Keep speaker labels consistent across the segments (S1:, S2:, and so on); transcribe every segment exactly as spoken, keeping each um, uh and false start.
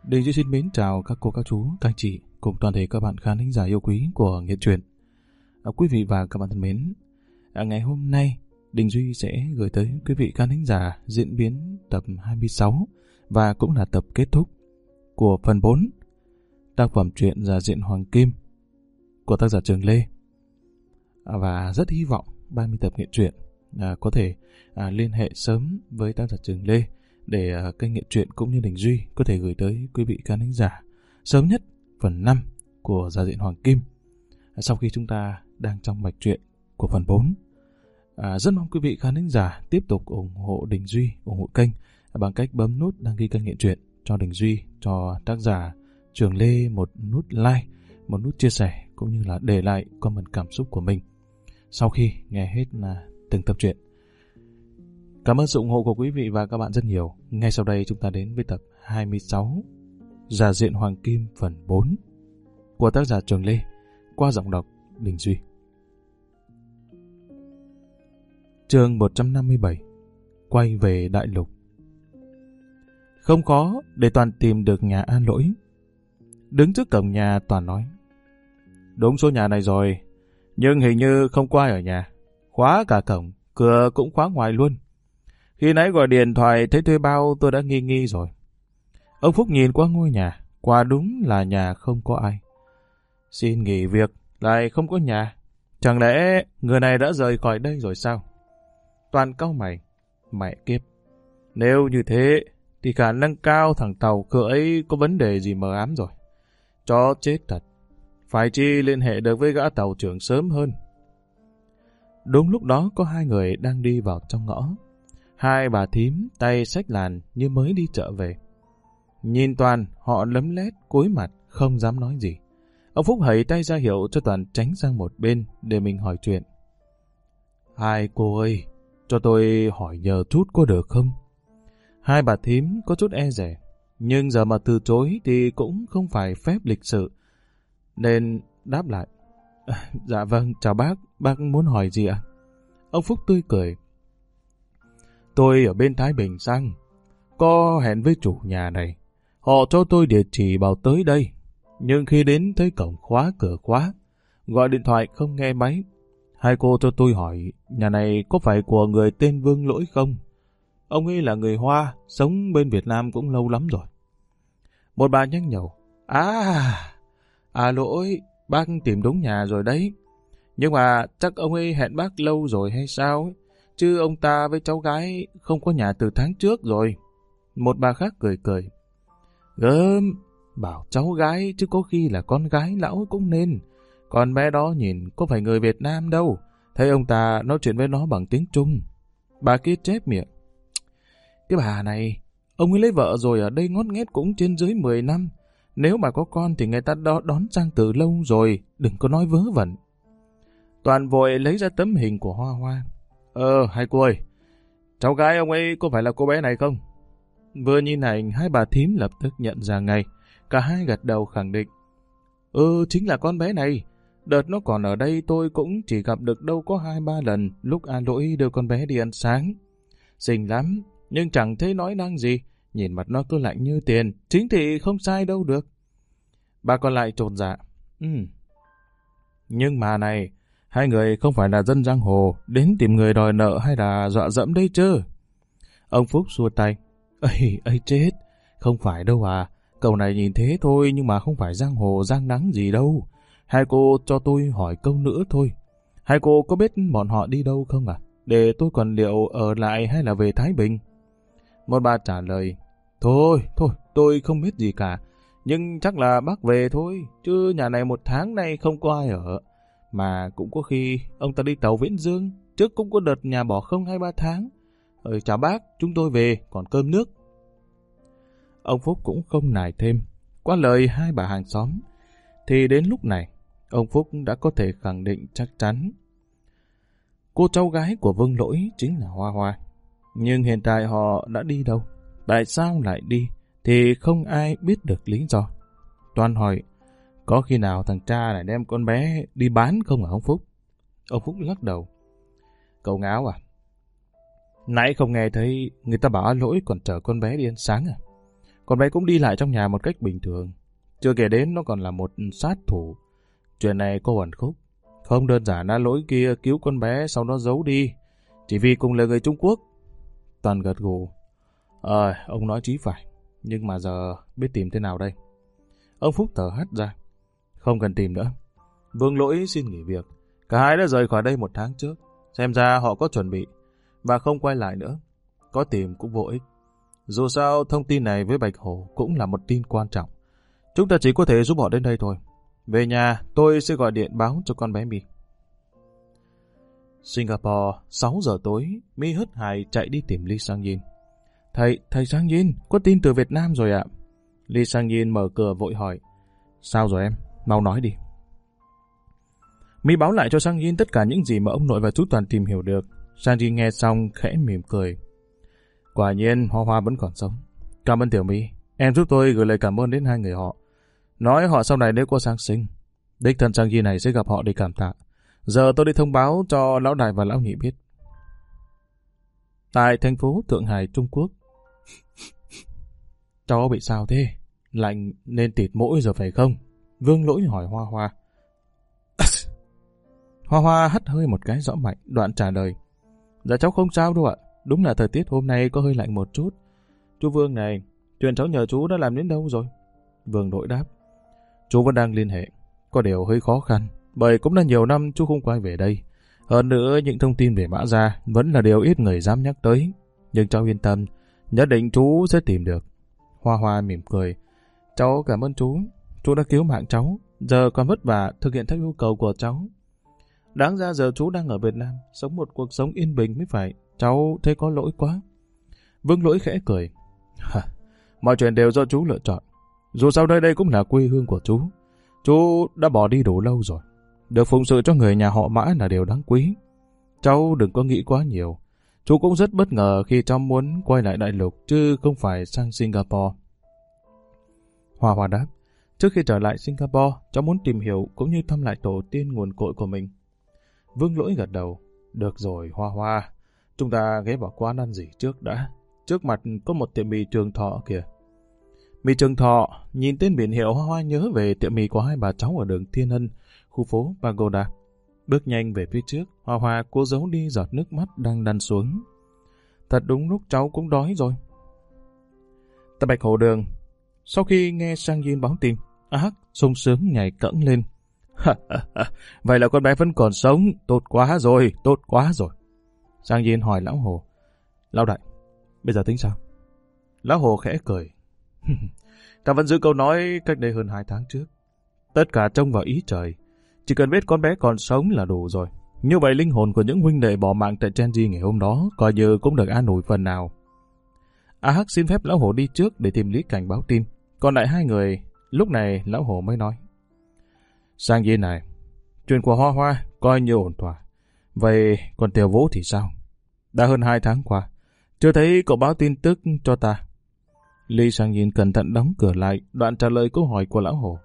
S1: Đình Duy xin mến chào các cô, các chú, các anh chị cùng toàn thể các bạn khán thính giả yêu quý của Nghệ Truyện. À, quý vị và các bạn thân mến, à, ngày hôm nay Đình Duy sẽ gửi tới quý vị khán thính giả diễn biến tập hai mươi sáu và cũng là tập kết thúc của phần bốn tác phẩm truyện Già Diện Hoàng Kim của tác giả Trường Lê. À, và rất hy vọng ba mươi tập Nghệ Truyện à, có thể à, liên hệ sớm với tác giả Trường Lê để uh, kênh Nghệ Truyện cũng như Đình Duy có thể gửi tới quý vị khán thính giả sớm nhất phần năm của Già Diện Hoàng Kim à, sau khi chúng ta đang trong mạch truyện của phần bốn. À, rất mong quý vị khán thính giả tiếp tục ủng hộ Đình Duy, ủng hộ kênh à, bằng cách bấm nút đăng ký kênh Nghệ Truyện cho Đình Duy, cho tác giả Trường Lê một nút like, một nút chia sẻ cũng như là để lại comment cảm xúc của mình sau khi nghe hết là từng tập truyện. Cảm ơn sự ủng hộ của quý vị và các bạn rất nhiều. Ngay sau đây chúng ta đến với tập hai mươi sáu Già Diện Hoàng Kim phần bốn của tác giả Trường Lê qua giọng đọc Đình Duy. Chương một trăm năm mươi bảy. Quay về Đại Lục. Không khó để Toàn tìm được nhà An Lỗi. Đứng trước cổng nhà Toàn nói: Đúng số nhà này rồi, nhưng hình như không có ai ở nhà. Khóa cả cổng, cửa cũng khóa ngoài luôn. Khi nãy gọi điện thoại thấy thuê bao tôi đã nghi nghi rồi. Ông Phúc nhìn qua ngôi nhà, quả đúng là nhà không có ai. Xin nghỉ việc, lại không có nhà. Chẳng lẽ người này đã rời khỏi đây rồi sao? Toàn cau mày, mẹ kiếp. Nếu như thế, thì khả năng cao thằng Tàu cửa ấy có vấn đề gì mờ ám rồi. Chó chết thật. Phải chi liên hệ được với gã tàu trưởng sớm hơn. Đúng lúc đó có hai người đang đi vào trong ngõ. Hai bà thím tay xách làn như mới đi chợ về. Nhìn Toàn, họ lấm lét cúi mặt không dám nói gì. Ông Phúc hẩy tay ra hiệu cho Toàn tránh sang một bên để mình hỏi chuyện. Hai cô ơi, cho tôi hỏi nhờ chút có được không? Hai bà thím có chút e dè, nhưng giờ mà từ chối thì cũng không phải phép lịch sự, nên đáp lại. À, dạ vâng, chào bác, bác muốn hỏi gì ạ? Ông Phúc tươi cười. Tôi ở bên Thái Bình sang, có hẹn với chủ nhà này. Họ cho tôi địa chỉ bảo tới đây, nhưng khi đến thấy cổng khóa cửa khóa, gọi điện thoại không nghe máy. Hai cô cho tôi hỏi, nhà này có phải của người tên Vương Lỗi không? Ông ấy là người Hoa, sống bên Việt Nam cũng lâu lắm rồi. Một bà nhanh nhẩu. À, à Lỗi, bác tìm đúng nhà rồi đấy. Nhưng mà chắc ông ấy hẹn bác lâu rồi hay sao ấy? Chứ ông ta với cháu gái không có nhà từ tháng trước rồi. Một bà khác cười cười. Gớm, bảo cháu gái chứ có khi là con gái lão cũng nên. Con bé đó nhìn có phải người Việt Nam đâu. Thấy ông ta nói chuyện với nó bằng tiếng Trung. Bà kia chép miệng. Cái bà này, ông ấy lấy vợ rồi ở đây ngót nghét cũng trên dưới mười năm. Nếu mà có con thì người ta đó đón sang từ lâu rồi. Đừng có nói vớ vẩn. Toàn vội lấy ra tấm hình của Hoa Hoa. Ờ, hai cô ơi, cháu gái ông ấy có phải là cô bé này không? Vừa nhìn ảnh, hai bà thím lập tức nhận ra ngay. Cả hai gật đầu khẳng định. Ừ, chính là con bé này. Đợt nó còn ở đây tôi cũng chỉ gặp được đâu có hai ba lần lúc An Lỗi đưa con bé đi ăn sáng. Xinh lắm, nhưng chẳng thấy nói năng gì. Nhìn mặt nó cứ lạnh như tiền, chính thì không sai đâu được. Bà còn lại chột dạ. Ừ. Nhưng mà này, hai người không phải là dân giang hồ, đến tìm người đòi nợ hay là dọa dẫm đấy chứ? Ông Phúc xua tay. Ây, ây chết, không phải đâu à. Cậu này nhìn thế thôi nhưng mà không phải giang hồ giang nắng gì đâu. Hai cô cho tôi hỏi câu nữa thôi. Hai cô có biết bọn họ đi đâu không à? Để tôi còn liệu ở lại hay là về Thái Bình? Một bà trả lời. Thôi, thôi, tôi không biết gì cả. Nhưng chắc là bác về thôi, chứ nhà này một tháng nay không có ai ở. Mà cũng có khi ông ta đi tàu Viễn Dương, trước cũng có đợt nhà bỏ không hai ba tháng. Ờ, chào bác, chúng tôi về, còn cơm nước. Ông Phúc cũng không nài thêm. Qua lời hai bà hàng xóm, thì đến lúc này, ông Phúc đã có thể khẳng định chắc chắn. Cô cháu gái của Vương Lỗi chính là Hoa Hoa. Nhưng hiện tại họ đã đi đâu? Tại sao lại đi? Thì không ai biết được lý do. Toàn hỏi, có khi nào thằng cha này đem con bé đi bán không hả ông Phúc? Ông Phúc lắc đầu. Cậu ngáo à? Nãy không nghe thấy người ta bảo An Lỗi còn chở con bé đi ăn sáng à? Con bé cũng đi lại trong nhà một cách bình thường. Chưa kể đến nó còn là một sát thủ. Chuyện này có ẩn khúc. Không đơn giản là lỗi kia cứu con bé sau đó giấu đi. Chỉ vì cùng là người Trung Quốc. Toàn gật gù. Ờ, ông nói chí phải. Nhưng mà giờ biết tìm thế nào đây? Ông Phúc thở hắt ra. Không cần tìm nữa. Vương Lỗi xin nghỉ việc. Cả hai đã rời khỏi đây một tháng trước. Xem ra họ có chuẩn bị. Và không quay lại nữa. Có tìm cũng vô ích. Dù sao, thông tin này với Bạch Hổ cũng là một tin quan trọng. Chúng ta chỉ có thể giúp họ đến đây thôi. Về nhà, tôi sẽ gọi điện báo cho con bé My. Singapore, sáu giờ tối, My hớt hải chạy đi tìm Lee Sang Yin. Thầy, thầy Sang Yin, có tin từ Việt Nam rồi ạ. Lee Sang Yin mở cửa vội hỏi. Sao rồi em? Mau nói đi. My báo lại cho Sang Yin tất cả những gì mà ông nội và chú Toàn tìm hiểu được. Sang Yin nghe xong khẽ mỉm cười. Quả nhiên Hoa Hoa vẫn còn sống. Cảm ơn Tiểu My. Em giúp tôi gửi lời cảm ơn đến hai người họ. Nói họ sau này nếu có sang sinh, đích thân Sang Yin này sẽ gặp họ để cảm tạ. Giờ tôi đi thông báo cho lão đại và lão nhị biết. Tại thành phố Thượng Hải, Trung Quốc. Cháu bị sao thế? Lạnh nên tịt mũi rồi phải không? Vương Lỗi hỏi Hoa Hoa. Hoa Hoa hắt hơi một cái rõ mạnh, đoạn trả lời. Dạ cháu không sao đâu ạ. Đúng là thời tiết hôm nay có hơi lạnh một chút. Chú Vương này, chuyện cháu nhờ chú đã làm đến đâu rồi? Vương Lỗi đáp. Chú vẫn đang liên hệ. Có điều hơi khó khăn, bởi cũng đã nhiều năm chú không quay về đây. Hơn nữa, những thông tin về Mã Gia vẫn là điều ít người dám nhắc tới. Nhưng cháu yên tâm, nhất định chú sẽ tìm được. Hoa Hoa mỉm cười. Cháu cảm ơn chú. Chú đã cứu mạng cháu. Giờ còn vất vả thực hiện theo yêu cầu của cháu. Đáng ra giờ chú đang ở Việt Nam, sống một cuộc sống yên bình mới phải. Cháu thấy có lỗi quá. Vương Lỗi khẽ cười. Mọi chuyện đều do chú lựa chọn. Dù sao đây đây cũng là quê hương của chú. Chú đã bỏ đi đủ lâu rồi. Được phụng sự cho người nhà họ Mã là điều đáng quý. Cháu đừng có nghĩ quá nhiều. Chú cũng rất bất ngờ khi cháu muốn quay lại đại lục chứ không phải sang Singapore. Hoa Hoa đáp. Trước khi trở lại Singapore, cháu muốn tìm hiểu cũng như thăm lại tổ tiên nguồn cội của mình. Vương Lỗi gật đầu. Được rồi Hoa Hoa. Chúng ta ghé vào quán ăn gì trước đã. Trước mặt có một tiệm mì Trường Thọ kìa. Mì Trường Thọ, nhìn tên biển hiệu Hoa Hoa nhớ về tiệm mì của hai bà cháu ở đường Thiên Ân, khu phố Pagoda. Bước nhanh về phía trước, Hoa Hoa cố giấu đi giọt nước mắt đang đăn xuống. Thật đúng lúc cháu cũng đói rồi. Tại Bạch Hồ Đường, sau khi nghe Sang Yin báo tin, A Hắc sung sướng nhảy cẫng lên. Vậy là con bé vẫn còn sống, tốt quá rồi, tốt quá rồi. Sang Yin hỏi Lão Hồ. Lão đại, bây giờ tính sao? Lão Hồ khẽ cười. Ta vẫn giữ câu nói cách đây hơn hai tháng trước. Tất cả trông vào ý trời. Chỉ cần biết con bé còn sống là đủ rồi. Như vậy linh hồn của những huynh đệ bỏ mạng tại Chenji ngày hôm đó coi như cũng được an ủi phần nào. A Hắc xin phép Lão Hồ đi trước để tìm Lý Cảnh báo tin. Còn lại hai người, lúc này Lão Hồ mới nói. Sang Yin này, chuyện của Hoa Hoa coi như ổn thỏa. Vậy còn Tiểu Vũ thì sao? Đã hơn hai tháng qua, chưa thấy cậu báo tin tức cho ta. Lee Sang Yin cẩn thận đóng cửa lại, đoạn trả lời câu hỏi của Lão Hồ.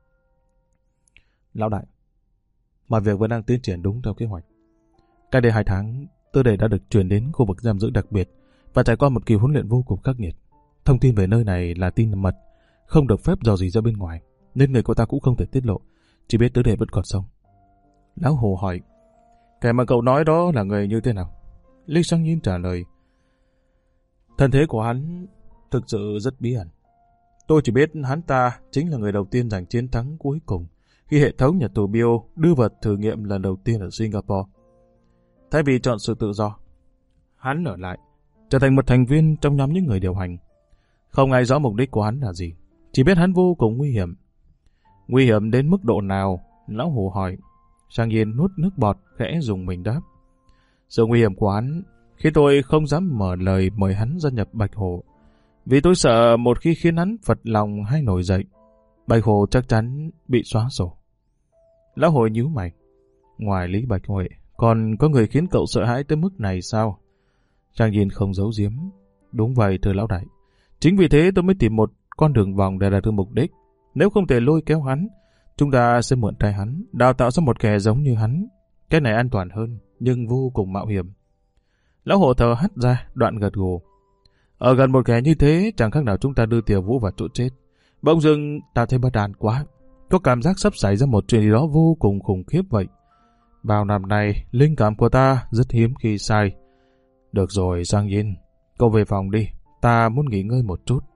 S1: Lão đại, mọi việc vẫn đang tiến triển đúng theo kế hoạch. Cách đây hai tháng, Tư Đề đã được chuyển đến khu vực giam giữ đặc biệt và trải qua một kỳ huấn luyện vô cùng khắc nghiệt. Thông tin về nơi này là tin mật, không được phép dò dỉ ra bên ngoài, nên người của ta cũng không thể tiết lộ, chỉ biết Tư Đề vẫn còn sống. Lão Hồ hỏi, kẻ mà cậu nói đó là người như thế nào? Lee Sang Yin trả lời, thân thế của hắn thực sự rất bí ẩn. Tôi chỉ biết hắn ta chính là người đầu tiên giành chiến thắng cuối cùng khi hệ thống nhà tù Bio đưa vật thử nghiệm lần đầu tiên ở Singapore. Thay vì chọn sự tự do, hắn ở lại, trở thành một thành viên trong nhóm những người điều hành. Không ai rõ mục đích của hắn là gì, chỉ biết hắn vô cùng nguy hiểm. Nguy hiểm đến mức độ nào? Lão Hồ hỏi. Sang Yin nuốt nước bọt, khẽ dùng mình đáp. Sự nguy hiểm của hắn khi tôi không dám mở lời mời hắn gia nhập Bạch Hồ, vì tôi sợ một khi khiến hắn phật lòng hay nổi dậy, Bạch Hồ chắc chắn bị xóa sổ. Lão Hồ nhíu mày. Ngoài Lý Bạch Huệ, còn có người khiến cậu sợ hãi tới mức này sao? Sang Yin không giấu giếm. Đúng vậy thưa lão đại. Chính vì thế tôi mới tìm một con đường vòng để đạt được mục đích. Nếu không thể lôi kéo hắn, chúng ta sẽ mượn tay hắn, đào tạo ra một kẻ giống như hắn. Cái này an toàn hơn, nhưng vô cùng mạo hiểm. Lão Hồ thở hắt ra, đoạn gật gù. Ở gần một kẻ như thế, chẳng khác nào chúng ta đưa Tiểu Vũ vào chỗ chết. Bỗng dưng ta thấy bất an quá, có cảm giác sắp xảy ra một chuyện gì đó vô cùng khủng khiếp vậy. Bao năm nay, linh cảm của ta rất hiếm khi sai. Được rồi, Sang Yin, cậu về phòng đi, ta muốn nghỉ ngơi một chút.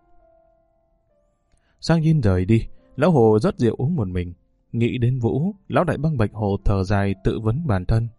S1: Sang Yin rời đi, lão Hồ rót rượu uống một mình. Nghĩ đến Vũ, lão đại băng Bạch Hồ thở dài tự vấn bản thân.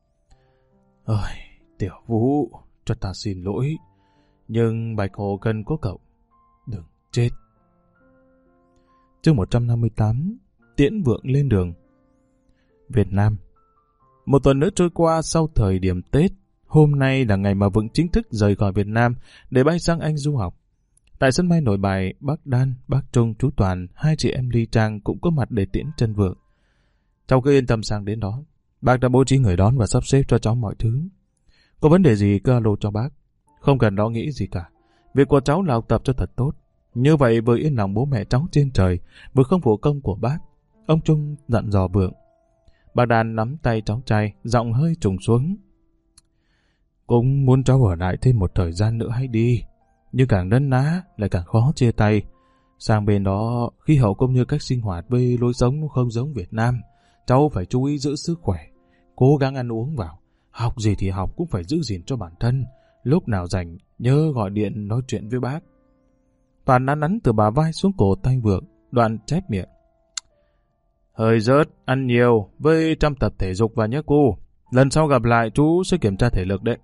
S1: Ơi, Tiểu Vũ, cho ta xin lỗi, nhưng Bạch Hồ cần có cậu, đừng chết. Chương một trăm năm mươi tám, Tiễn Vượng lên đường. Việt Nam. Một tuần nữa trôi qua sau thời điểm Tết, hôm nay là ngày mà Vượng chính thức rời khỏi Việt Nam để bay sang Anh du học. Tại sân bay Nội Bài, bác Đan, bác Trung, chú Toàn, hai chị em Ly Trang cũng có mặt để tiễn chân Vượng. Cháu cứ yên tâm sang đến đó, bác đã bố trí người đón và sắp xếp cho cháu mọi thứ. Có vấn đề gì cứ alo cho bác, không cần lo nghĩ gì cả. Việc của cháu là học tập cho thật tốt. Như vậy vừa yên lòng bố mẹ cháu trên trời, vừa không phụ công của bác. Ông Trung dặn dò Vượng. Bác Đan nắm tay cháu trai, giọng hơi trùng xuống. Cũng muốn cháu ở lại thêm một thời gian nữa hay đi. Nhưng càng nấn ná lại càng khó chia tay. Sang bên đó, khí hậu cũng như cách sinh hoạt với lối sống không giống Việt Nam. Cháu phải chú ý giữ sức khỏe, cố gắng ăn uống vào. Học gì thì học cũng phải giữ gìn cho bản thân. Lúc nào rảnh, nhớ gọi điện nói chuyện với bác. Toàn nắn nắn từ bả vai xuống cổ tay Vượng, Đoạn chép miệng. Hơi rớt, ăn nhiều, với trăm tập thể dục và nhớ cô. Lần sau gặp lại chú sẽ kiểm tra thể lực đấy.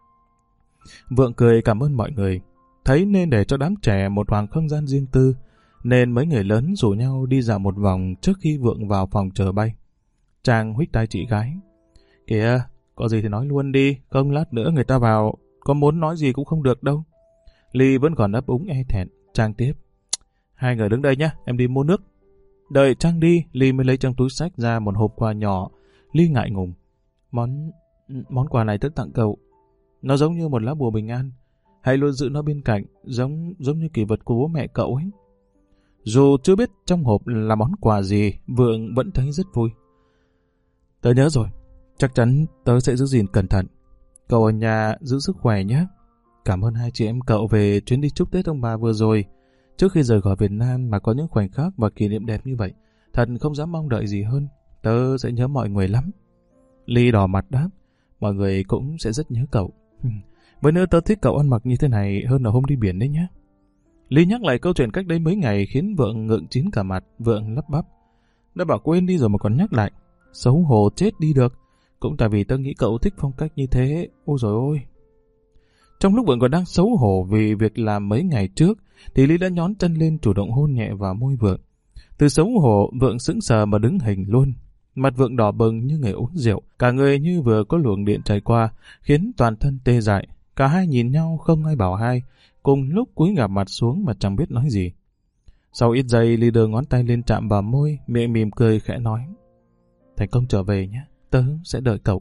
S1: Vượng cười cảm ơn mọi người. Thấy nên để cho đám trẻ một khoảng không gian riêng tư, nên mấy người lớn rủ nhau đi dạo một vòng trước khi Vượng vào phòng chờ bay. Trang huých tay chị gái. Kìa, có gì thì nói luôn đi, không lát nữa người ta vào, có muốn nói gì cũng không được đâu. Ly vẫn còn ấp úng e thẹn. Trang tiếp. Hai người đứng đây nhé, em đi mua nước. Đợi Trang đi, Ly mới lấy trong túi xách ra một hộp quà nhỏ. Ly ngại ngùng. Món món quà này tớ tặng cậu. Nó giống như một lá bùa bình an. Hãy luôn giữ nó bên cạnh, giống giống như kỷ vật của bố mẹ cậu ấy. Dù chưa biết trong hộp là món quà gì, Vượng vẫn thấy rất vui. Tớ nhớ rồi, chắc chắn tớ sẽ giữ gìn cẩn thận. Cậu ở nhà giữ sức khỏe nhé. Cảm ơn hai chị em cậu về chuyến đi chúc Tết ông bà vừa rồi. Trước khi rời khỏi Việt Nam mà có những khoảnh khắc và kỷ niệm đẹp như vậy, thật không dám mong đợi gì hơn. Tớ sẽ nhớ mọi người lắm. Ly đỏ mặt đáp. Mọi người cũng sẽ rất nhớ cậu. Với nữa tớ thích cậu ăn mặc như thế này hơn là hôm đi biển đấy nhé. Ly nhắc lại câu chuyện cách đây mấy ngày khiến Vượng ngượng chín cả mặt. Vượng lắp bắp. Đã bảo quên đi rồi mà còn nhắc lại. Xấu hổ chết đi được. Cũng tại vì tớ nghĩ cậu thích phong cách như thế. Ôi dồi ôi. Trong lúc Vượng còn đang xấu hổ vì việc làm mấy ngày trước, thì Ly đã nhón chân lên chủ động hôn nhẹ vào môi Vượng. Từ xấu hổ, Vượng sững sờ mà đứng hình luôn. Mặt Vượng đỏ bừng như người uống rượu, cả người như vừa có luồng điện trải qua, khiến toàn thân tê dại. Cả hai nhìn nhau không ai bảo hai, cùng lúc cúi gằm mặt xuống mà chẳng biết nói gì. Sau ít giây, Ly đưa ngón tay lên chạm vào môi, miệng mỉm cười khẽ nói. Thành công trở về nhé, tớ sẽ đợi cậu.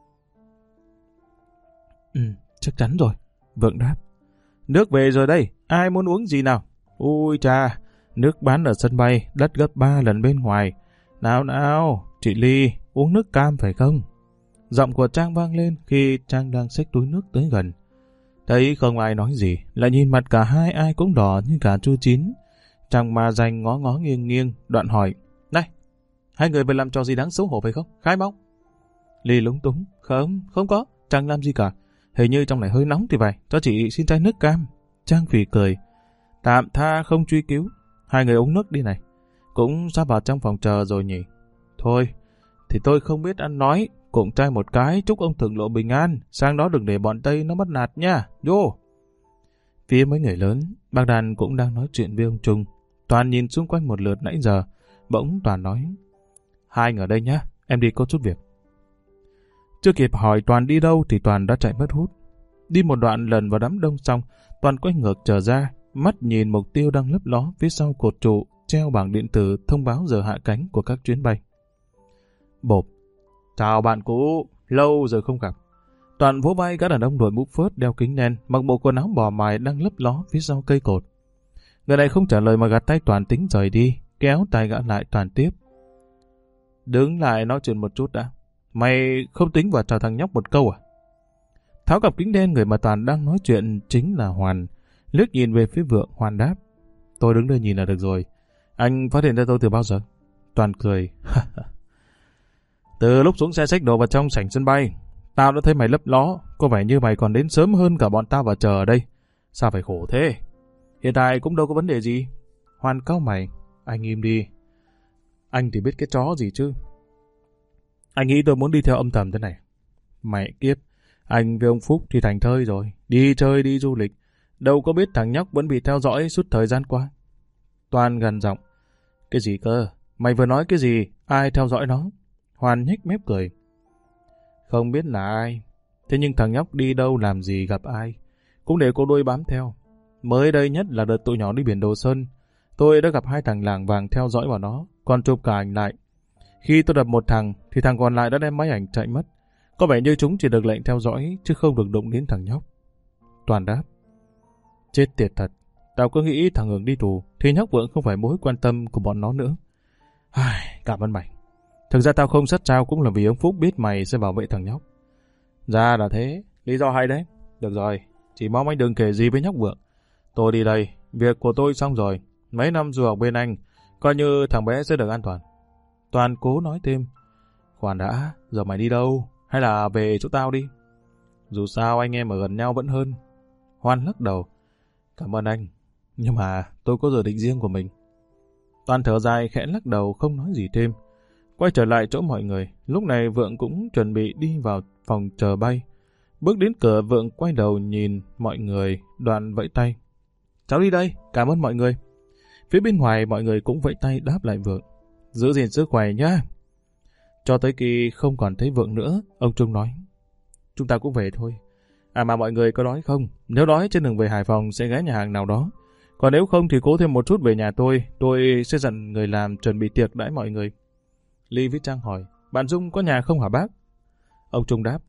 S1: Ừ, chắc chắn rồi. Vượng đáp. Nước về rồi đây, ai muốn uống gì nào? Ui cha, nước bán ở sân bay, đắt gấp ba lần bên ngoài. Nào nào, chị Ly, uống nước cam phải không? Giọng của Trang vang lên khi Trang đang xách túi nước tới gần. Thấy không ai nói gì, lại nhìn mặt cả hai ai cũng đỏ như cà chua chín. Trang mà dành ngó ngó nghiêng nghiêng, Đoạn hỏi. Này, hai người phải làm trò gì đáng xấu hổ phải không? Khai báo. Ly lúng túng. Không, không có, Trang làm gì cả. Hình như trong này hơi nóng thì vậy, cho chị xin chai nước cam. Trang phì cười. Tạm tha không truy cứu. Hai người uống nước đi này. Cũng sắp vào trong phòng chờ rồi nhỉ. Thôi, thì tôi không biết ăn nói. Cùng trai một cái, chúc ông thượng lộ bình an. Sang đó đừng để bọn Tây nó bắt nạt nha. Vô. Phía mấy người lớn, bác Đàn cũng đang nói chuyện với ông Trung. Toàn nhìn xung quanh một lượt nãy giờ. Bỗng Toàn nói. Hai người ở đây nhá, em đi có chút việc. Chưa kịp hỏi Toàn đi đâu thì Toàn đã chạy mất hút. Đi một đoạn lần vào đám đông xong, Toàn quay ngược trở ra, mắt nhìn mục tiêu đang lấp ló phía sau cột trụ, treo bảng điện tử thông báo giờ hạ cánh của các chuyến bay. Bộp. Chào bạn cũ, lâu rồi không gặp. Toàn vỗ vai gã đàn ông đội mũ phớt đeo kính đen, mặc bộ quần áo bò mài đang lấp ló phía sau cây cột. Người này không trả lời mà gạt tay Toàn tính rời đi, kéo tay gã lại. Toàn tiếp. Đứng lại nói chuyện một chút đã. Mày không tính vào chào thằng nhóc một câu à? Tháo cặp kính đen, người mà Toàn đang nói chuyện chính là Hoàn. Liếc nhìn về phía Vượng, Hoàn đáp. Tôi đứng đây nhìn là được rồi. Anh phát hiện ra tôi từ bao giờ? Toàn cười. Từ lúc xuống xe xách đồ vào trong sảnh sân bay, tao đã thấy mày lấp ló, có vẻ như mày còn đến sớm hơn cả bọn tao vào chờ ở đây. Sao phải khổ thế? Hiện tại cũng đâu có vấn đề gì. Hoàn cau mày. Anh im đi. Anh thì biết cái chó gì chứ. Anh nghĩ tôi muốn đi theo âm thầm thế này. Mẹ kiếp, anh với ông Phúc thì thành thơi rồi. Đi chơi đi du lịch. Đâu có biết thằng nhóc vẫn bị theo dõi suốt thời gian qua. Toàn gần giọng. Cái gì cơ? Mày vừa nói cái gì? Ai theo dõi nó? Hoàn nhếch mép cười. Không biết là ai. Thế nhưng thằng nhóc đi đâu làm gì gặp ai cũng để cô đuôi bám theo. Mới đây nhất là đợt tụi nhỏ đi biển Đồ Sơn. Tôi đã gặp hai thằng làng vàng theo dõi vào nó, còn chụp cả ảnh lại. Khi tôi đập một thằng, thì thằng còn lại đã đem máy ảnh chạy mất. Có vẻ như chúng chỉ được lệnh theo dõi, chứ không được đụng đến thằng nhóc. Toàn đáp. Chết tiệt thật. Tao cứ nghĩ thằng Hường đi tù, thì nhóc Vượng không phải mối quan tâm của bọn nó nữa. Ai, cảm ơn mày. Thực ra tao không sát sao cũng là vì ông Phúc biết mày sẽ bảo vệ thằng nhóc. Ra là thế, lý do hay đấy. Được rồi, chỉ mong anh đừng kể gì với nhóc Vượng. Tôi đi đây, việc của tôi xong rồi. Mấy năm du học bên anh, coi như thằng bé sẽ được an toàn. Toàn cố nói thêm. Khoan đã, giờ mày đi đâu? Hay là về chỗ tao đi? Dù sao anh em ở gần nhau vẫn hơn. Hoan lắc đầu. Cảm ơn anh, nhưng mà tôi có dự định riêng của mình. Toàn thở dài khẽ lắc đầu không nói gì thêm. Quay trở lại chỗ mọi người, lúc này Vượng cũng chuẩn bị đi vào phòng chờ bay. Bước đến cửa, Vượng quay đầu nhìn mọi người, đoạn vẫy tay. Cháu đi đây, cảm ơn mọi người. Phía bên ngoài mọi người cũng vẫy tay đáp lại Vượng. Giữ gìn sức khỏe nhá. Cho tới khi không còn thấy Vượng nữa, ông Trung nói. Chúng ta cũng về thôi. À mà mọi người có đói không? Nếu đói trên đường về Hải Phòng sẽ ghé nhà hàng nào đó. Còn nếu không thì cố thêm một chút về nhà tôi. Tôi sẽ dặn người làm chuẩn bị tiệc đãi mọi người. Ly Viết Trang hỏi. Bạn Dung có nhà không hả bác? Ông Trung đáp.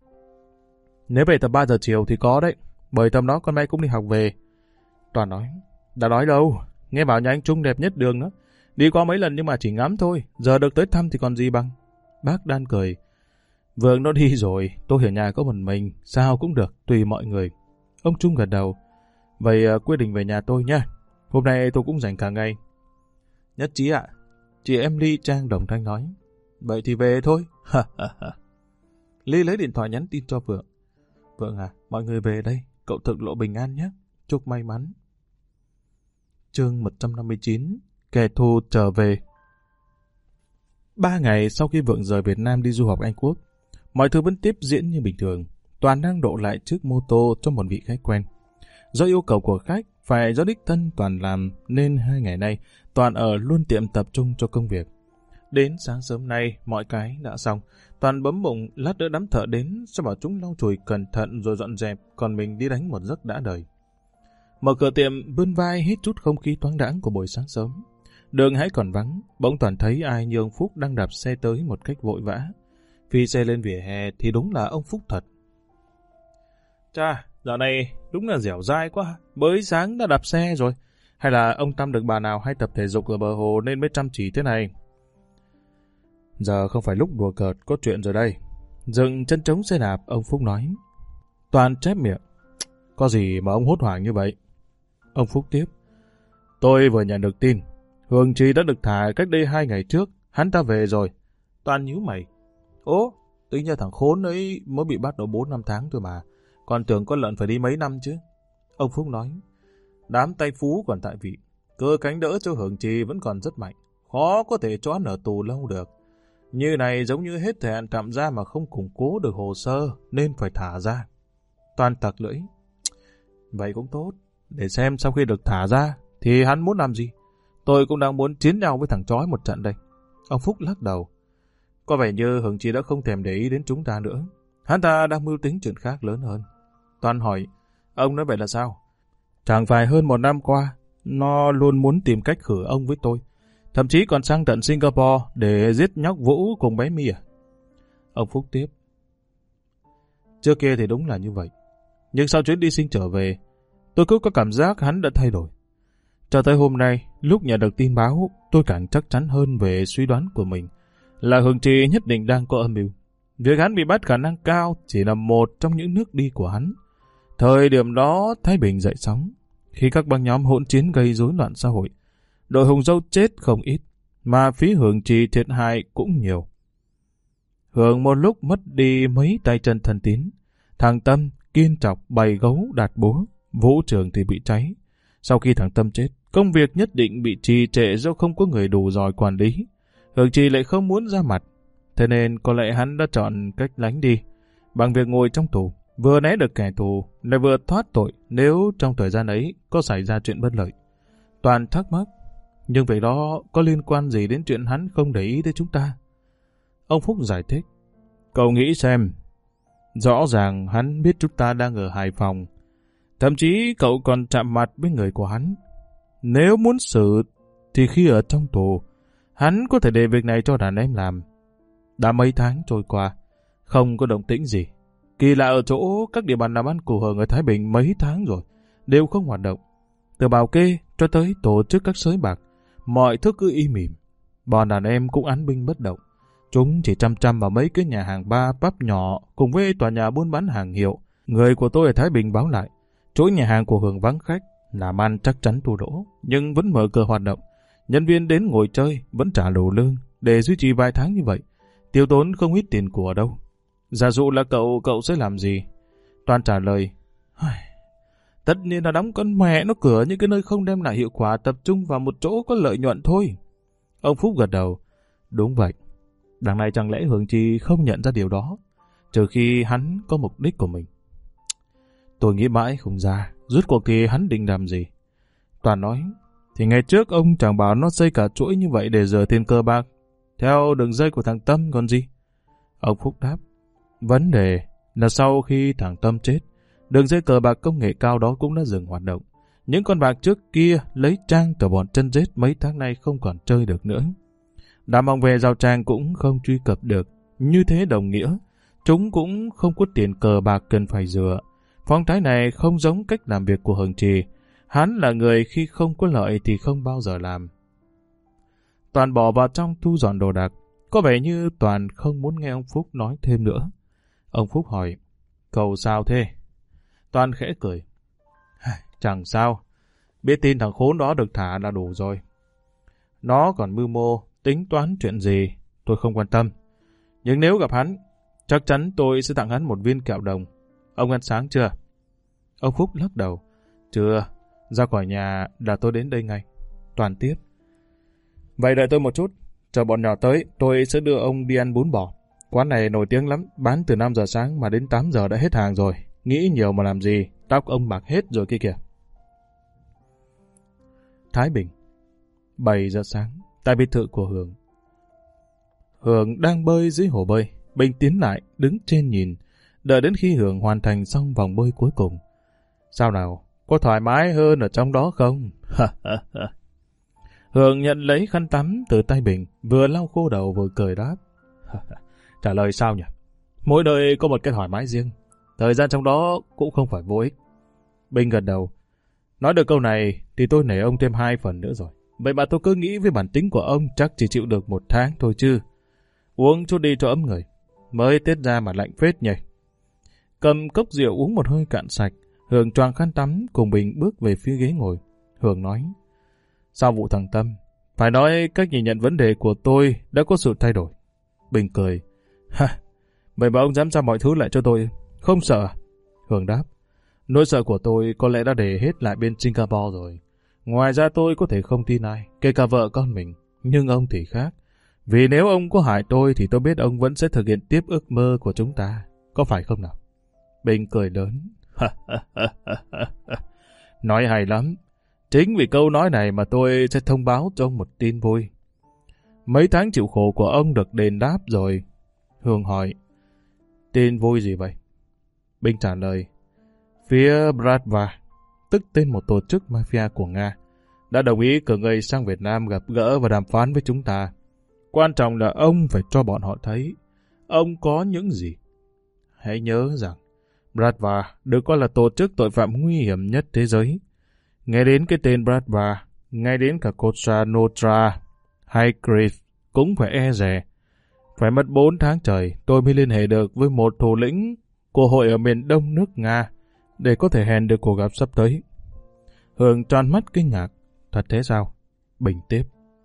S1: Nếu về tầm ba giờ chiều thì có đấy. Bởi tầm đó con bé cũng đi học về. Toàn nói. Đã nói đâu. Nghe bảo nhà anh Trung đẹp nhất đường đó. Đi qua mấy lần nhưng mà chỉ ngắm thôi. Giờ được tới thăm thì còn gì bằng. Bác Đan cười. Vượng nó đi rồi. Tôi ở nhà có một mình. Sao cũng được. Tùy mọi người. Ông Trung gật đầu. Vậy uh, quyết định về nhà tôi nha. Hôm nay tôi cũng rảnh cả ngày. Nhất trí ạ. Chị em Ly Trang đồng thanh nói. Vậy thì về thôi. Ly lấy điện thoại nhắn tin cho Vượng. Vượng à, mọi người về đây. Cậu thực lộ bình an nhé. Chúc may mắn. Chương một trăm năm mươi chín. Kẻ thù trở về. Ba ngày sau khi Vượng rời Việt Nam đi du học Anh Quốc, mọi thứ vẫn tiếp diễn như bình thường. Toàn đang đậu lại chiếc mô tô cho một vị khách quen. Do yêu cầu của khách phải do đích thân Toàn làm nên hai ngày nay Toàn ở luôn tiệm tập trung cho công việc. Đến sáng sớm nay mọi cái đã xong. Toàn bấm bụng lát nữa đám thợ đến sẽ bảo chúng lau chùi cẩn thận rồi dọn dẹp, còn mình đi đánh một giấc đã đời. Mở cửa tiệm, vươn vai hít chút không khí thoáng đãng của buổi sáng sớm. Đường hãy còn vắng, bỗng Toàn thấy ai như ông Phúc đang đạp xe tới một cách vội vã. Phi xe lên vỉa hè thì đúng là ông Phúc thật. Chà, dạo này đúng là dẻo dai quá, mới sáng đã đạp xe rồi. Hay là ông Tâm được bà nào hay tập thể dục ở bờ hồ nên mới chăm chỉ thế này? Giờ không phải lúc đùa cợt, có chuyện rồi đây. Dừng chân trống xe đạp, ông Phúc nói. Toàn chép miệng. Có gì mà ông hốt hoảng như vậy? Ông Phúc tiếp. Tôi vừa nhận được tin. Hường Trì đã được thả cách đây hai ngày trước. Hắn ta về rồi. Toàn nhíu mày. Ố, tính ra thằng khốn ấy mới bị bắt độ bốn năm tháng thôi mà. Còn tưởng con lợn phải đi mấy năm chứ. Ông Phúc nói. Đám tay phú còn tại vị. Cơ cánh đỡ cho Hường Trì vẫn còn rất mạnh. Khó có thể cho hắn ở tù lâu được. Như này giống như hết thời hạn tạm giam mà không củng cố được hồ sơ nên phải thả ra. Toàn tặc lưỡi. Vậy cũng tốt. Để xem sau khi được thả ra thì hắn muốn làm gì. Tôi cũng đang muốn chiến nhau với thằng chói một trận đây. Ông Phúc lắc đầu. Có vẻ như Hường Trì đã không thèm để ý đến chúng ta nữa. Hắn ta đang mưu tính chuyện khác lớn hơn. Toàn hỏi. Ông nói vậy là sao? Chẳng phải hơn một năm qua nó luôn muốn tìm cách khử ông với tôi. Thậm chí còn sang tận Singapore để giết nhóc Vũ cùng bé My à? Ông Phúc tiếp. Trước kia thì đúng là như vậy. Nhưng sau chuyến đi sinh trở về, tôi cứ có cảm giác hắn đã thay đổi. Cho tới hôm nay, lúc nhận được tin báo, tôi càng chắc chắn hơn về suy đoán của mình là Hường Trì nhất định đang có âm mưu. Việc hắn bị bắt khả năng cao chỉ là một trong những nước đi của hắn. Thời điểm đó Thái Bình dậy sóng. Khi các băng nhóm hỗn chiến gây rối loạn xã hội, đội Hùng Dâu chết không ít, mà phía Hường Trì thiệt hại cũng nhiều. Hường một lúc mất đi mấy tay chân thân tín. Thằng Tâm, Kiên Trọc, Bày Gấu, Đạt Búa, Vũ Trường thì bị cháy. Sau khi thằng Tâm chết, công việc nhất định bị trì trệ do không có người đủ giỏi quản lý. Hường Trì lại không muốn ra mặt, thế nên có lẽ hắn đã chọn cách lánh đi, bằng việc ngồi trong tù, vừa né được kẻ thù, lại vừa thoát tội nếu trong thời gian ấy có xảy ra chuyện bất lợi. Toàn thắc mắc, nhưng việc đó có liên quan gì đến chuyện hắn không để ý tới chúng ta? Ông Phúc giải thích, cậu nghĩ xem, rõ ràng hắn biết chúng ta đang ở Hải Phòng, thậm chí cậu còn chạm mặt với người của hắn. Nếu muốn xử thì khi ở trong tù, hắn có thể để việc này cho đàn em làm. Đã mấy tháng trôi qua, không có động tĩnh gì. Kỳ lạ ở chỗ các địa bàn làm ăn của Hường ở Thái Bình mấy tháng rồi, đều không hoạt động. Từ bảo kê cho tới tổ chức các sới bạc, mọi thứ cứ im mỉm. Bọn đàn em cũng án binh bất động. Chúng chỉ chăm chăm vào mấy cái nhà hàng bar, pub nhỏ cùng với tòa nhà buôn bán hàng hiệu. Người của tôi ở Thái Bình báo lại, chuỗi nhà hàng của Hường vắng khách, làm ăn chắc chắn thua lỗ, nhưng vẫn mở cửa hoạt động. Nhân viên đến ngồi chơi, vẫn trả đủ lương, để duy trì vài tháng như vậy. Tiêu tốn không ít tiền của đâu. Giả dụ là cậu, cậu sẽ làm gì? Toàn trả lời, tất nhiên là đóng con mẹ nó cửa những cái nơi không đem lại hiệu quả, tập trung vào một chỗ có lợi nhuận thôi. Ông Phúc gật đầu, đúng vậy. Đằng này chẳng lẽ Hường Trì không nhận ra điều đó, trừ khi hắn có mục đích của mình. Tôi nghĩ mãi không ra, rốt cuộc thì hắn định làm gì? Toàn nói, thì ngày trước ông chẳng bảo nó xây cả chuỗi như vậy để rửa tiền cờ bạc, theo đường dây của thằng Tâm còn gì? Ông Phúc đáp, vấn đề là sau khi thằng Tâm chết, đường dây cờ bạc công nghệ cao đó cũng đã dừng hoạt động. Những con bạc trước kia lấy trang từ bọn chân rết mấy tháng nay không còn chơi được nữa. Đám ông về giao trang cũng không truy cập được. Như thế đồng nghĩa, chúng cũng không có tiền cờ bạc cần phải rửa. Phong thái này không giống cách làm việc của Hường Trì. Hắn là người khi không có lợi thì không bao giờ làm. Toàn bỏ vào trong thu dọn đồ đạc. Có vẻ như Toàn không muốn nghe ông Phúc nói thêm nữa. Ông Phúc hỏi, cậu sao thế? Toàn khẽ cười. Chẳng sao, biết tin thằng khốn đó được thả là đủ rồi. Nó còn mưu mô, tính toán chuyện gì, tôi không quan tâm. Nhưng nếu gặp hắn, chắc chắn tôi sẽ tặng hắn một viên kẹo đồng. Ông ăn sáng chưa? Ông Phúc lắc đầu. Chưa, ra khỏi nhà là tôi đến đây ngay. Toàn tiếp. Vậy đợi tôi một chút, chờ bọn nhỏ tới, tôi sẽ đưa ông đi ăn bún bò. Quán này nổi tiếng lắm, bán từ năm giờ sáng mà đến tám giờ đã hết hàng rồi. Nghĩ nhiều mà làm gì, tóc ông bạc hết rồi kia kìa. Thái Bình, bảy giờ sáng, tại biệt thự của Hường. Hường đang bơi dưới hồ bơi, Bình tiến lại, đứng trên nhìn, đợi đến khi Hường hoàn thành xong vòng bơi cuối cùng. Sao nào, có thoải mái hơn ở trong đó không? Hường nhận lấy khăn tắm từ tay Bình, vừa lau khô đầu vừa cười đáp. Trả lời sao nhỉ? Mỗi đời có một cái thoải mái riêng, thời gian trong đó cũng không phải vô ích. Bình gật đầu. Nói được câu này thì tôi nể ông thêm hai phần nữa rồi. Vậy mà tôi cứ nghĩ với bản tính của ông chắc chỉ chịu được một tháng thôi chứ. Uống chút đi cho ấm người. Mới Tết ra mà lạnh phết nhỉ. Cầm cốc rượu uống một hơi cạn sạch, Hường choàng khăn tắm cùng Bình bước về phía ghế ngồi. Hường nói, sau vụ thằng Tâm, phải nói cách nhìn nhận vấn đề của tôi đã có sự thay đổi. Bình cười, ha, vậy mà ông dám giao mọi thứ lại cho tôi, không sợ à? Hường đáp, nỗi sợ của tôi có lẽ đã để hết lại bên Singapore rồi. Ngoài ra tôi có thể không tin ai, kể cả vợ con mình, nhưng ông thì khác. Vì nếu ông có hại tôi thì tôi biết ông vẫn sẽ thực hiện tiếp ước mơ của chúng ta, có phải không nào? Bình cười lớn, nói hay lắm. Chính vì câu nói này mà tôi sẽ thông báo cho ông một tin vui. Mấy tháng chịu khổ của ông được đền đáp rồi. Hương hỏi, tin vui gì vậy? Bình trả lời, phía Bratva, tức tên một tổ chức mafia của Nga, đã đồng ý cử người sang Việt Nam gặp gỡ và đàm phán với chúng ta. Quan trọng là ông phải cho bọn họ thấy ông có những gì. Hãy nhớ rằng Bratva được coi là tổ chức tội phạm nguy hiểm nhất thế giới. Nghe đến cái tên Bratva, ngay đến cả Cosa Nostra hay Crif cũng phải e dè. Phải mất bốn tháng trời tôi mới liên hệ được với một thủ lĩnh của hội ở miền đông nước Nga để có thể hẹn được cuộc gặp sắp tới. Hường tròn mắt kinh ngạc. Thật thế sao? Bình tiếp.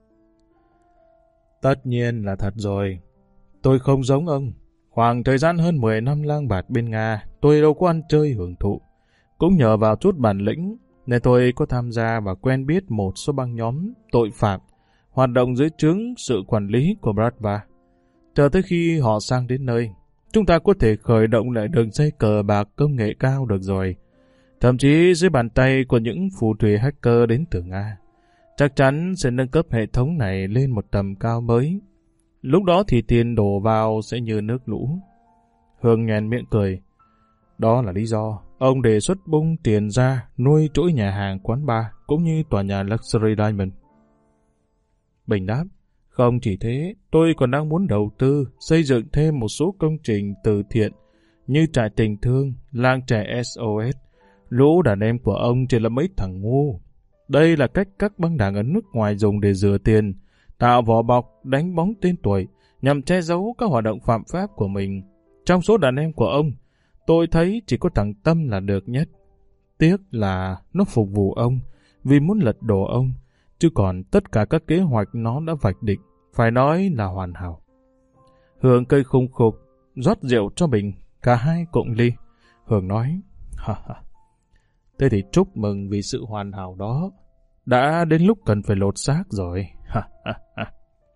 S1: Tất nhiên là thật rồi. Tôi không giống ông. Khoảng thời gian hơn mười năm lang bạt bên Nga, tôi đâu có ăn chơi hưởng thụ. Cũng nhờ vào chút bản lĩnh, nên tôi có tham gia và quen biết một số băng nhóm tội phạm hoạt động dưới trướng sự quản lý của Bratva. Chờ tới khi họ sang đến nơi, chúng ta có thể khởi động lại đường dây cờ bạc công nghệ cao được rồi. Thậm chí dưới bàn tay của những phù thủy hacker đến từ Nga. Chắc chắn sẽ nâng cấp hệ thống này lên một tầm cao mới. Lúc đó thì tiền đổ vào sẽ như nước lũ. Hương nhoẻn miệng cười. Đó là lý do ông đề xuất bung tiền ra nuôi chuỗi nhà hàng quán bar cũng như tòa nhà Luxury Diamond. Bình đáp. Không chỉ thế, tôi còn đang muốn đầu tư xây dựng thêm một số công trình từ thiện như trại tình thương, làng trẻ ét o ét. Lũ đàn em của ông chỉ là mấy thằng ngu. Đây là cách các băng đảng ở nước ngoài dùng để rửa tiền, tạo vỏ bọc, đánh bóng tên tuổi, nhằm che giấu các hoạt động phạm pháp của mình. Trong số đàn em của ông, tôi thấy chỉ có thằng Tâm là được nhất. Tiếc là nó phục vụ ông, vì muốn lật đổ ông, chứ còn tất cả các kế hoạch nó đã vạch định, phải nói là hoàn hảo. Hương cây khùng khục, rót rượu cho Bình, cả hai cộng ly. Hương nói, ha ha, thế thì chúc mừng vì sự hoàn hảo đó. Đã đến lúc cần phải lột xác rồi. Ha ha ha.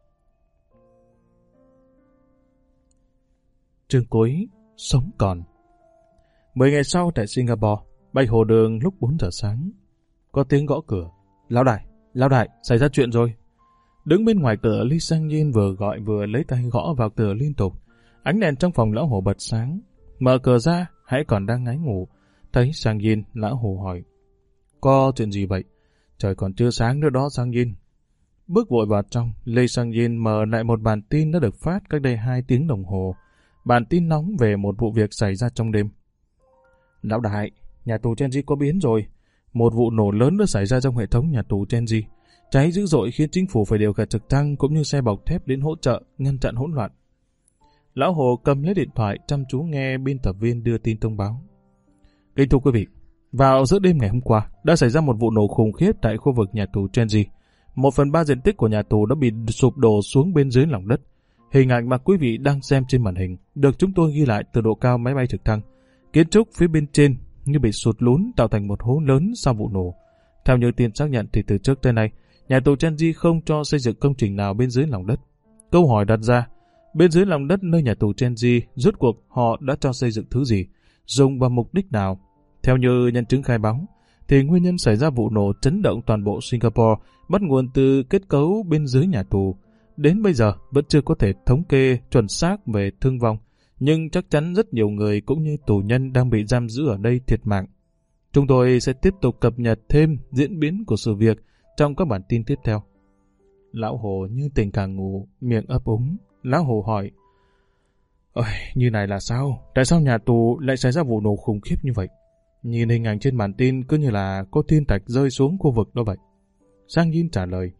S1: Chương cuối, sống còn. Mười ngày sau tại Singapore, bay hồ đường lúc bốn giờ sáng. Có tiếng gõ cửa. Lão đại, lão đại, xảy ra chuyện rồi. Đứng bên ngoài cửa, Lee Sang-yin vừa gọi vừa lấy tay gõ vào cửa liên tục. Ánh đèn trong phòng lão hồ bật sáng. Mở cửa ra, hãy còn đang ngáy ngủ. Thấy Sang-yin, lão hồ hỏi. Có chuyện gì vậy? Trời còn chưa sáng nữa đó Sang-yin. Bước vội vào trong, Lee Sang-yin mở lại một bản tin đã được phát cách đây hai tiếng đồng hồ. Bản tin nóng về một vụ việc xảy ra trong đêm. Lão đại, nhà tù Chenji có biến rồi. Một vụ nổ lớn đã xảy ra trong hệ thống nhà tù Chenji. Cháy dữ dội khiến chính phủ phải điều cả trực thăng cũng như xe bọc thép đến hỗ trợ, ngăn chặn hỗn loạn. Lão Hồ cầm lấy điện thoại chăm chú nghe biên tập viên đưa tin thông báo. Kính thưa quý vị, vào giữa đêm ngày hôm qua đã xảy ra một vụ nổ khủng khiếp tại khu vực nhà tù Chenji. Một phần ba diện tích của nhà tù đã bị sụp đổ xuống bên dưới lòng đất. Hình ảnh mà quý vị đang xem trên màn hình được chúng tôi ghi lại từ độ cao máy bay trực thăng. Kiến trúc phía bên trên như bị sụt lún tạo thành một hố lớn sau vụ nổ. Theo như tin xác nhận thì từ trước tới nay, nhà tù Chenji không cho xây dựng công trình nào bên dưới lòng đất. Câu hỏi đặt ra, bên dưới lòng đất nơi nhà tù Chenji, rốt cuộc họ đã cho xây dựng thứ gì, dùng vào mục đích nào? Theo như nhân chứng khai báo, thì nguyên nhân xảy ra vụ nổ chấn động toàn bộ Singapore bắt nguồn từ kết cấu bên dưới nhà tù. Đến bây giờ vẫn chưa có thể thống kê chuẩn xác về thương vong, nhưng chắc chắn rất nhiều người cũng như tù nhân đang bị giam giữ ở đây thiệt mạng. Chúng tôi sẽ tiếp tục cập nhật thêm diễn biến của sự việc trong các bản tin tiếp theo. Lão Hồ như tỉnh càng ngủ, miệng ấp úng. Lão Hồ hỏi, Ôi, như này là sao? Tại sao nhà tù lại xảy ra vụ nổ khủng khiếp như vậy? Nhìn hình ảnh trên bản tin cứ như là có thiên thạch rơi xuống khu vực đó vậy. Sang Yin trả lời,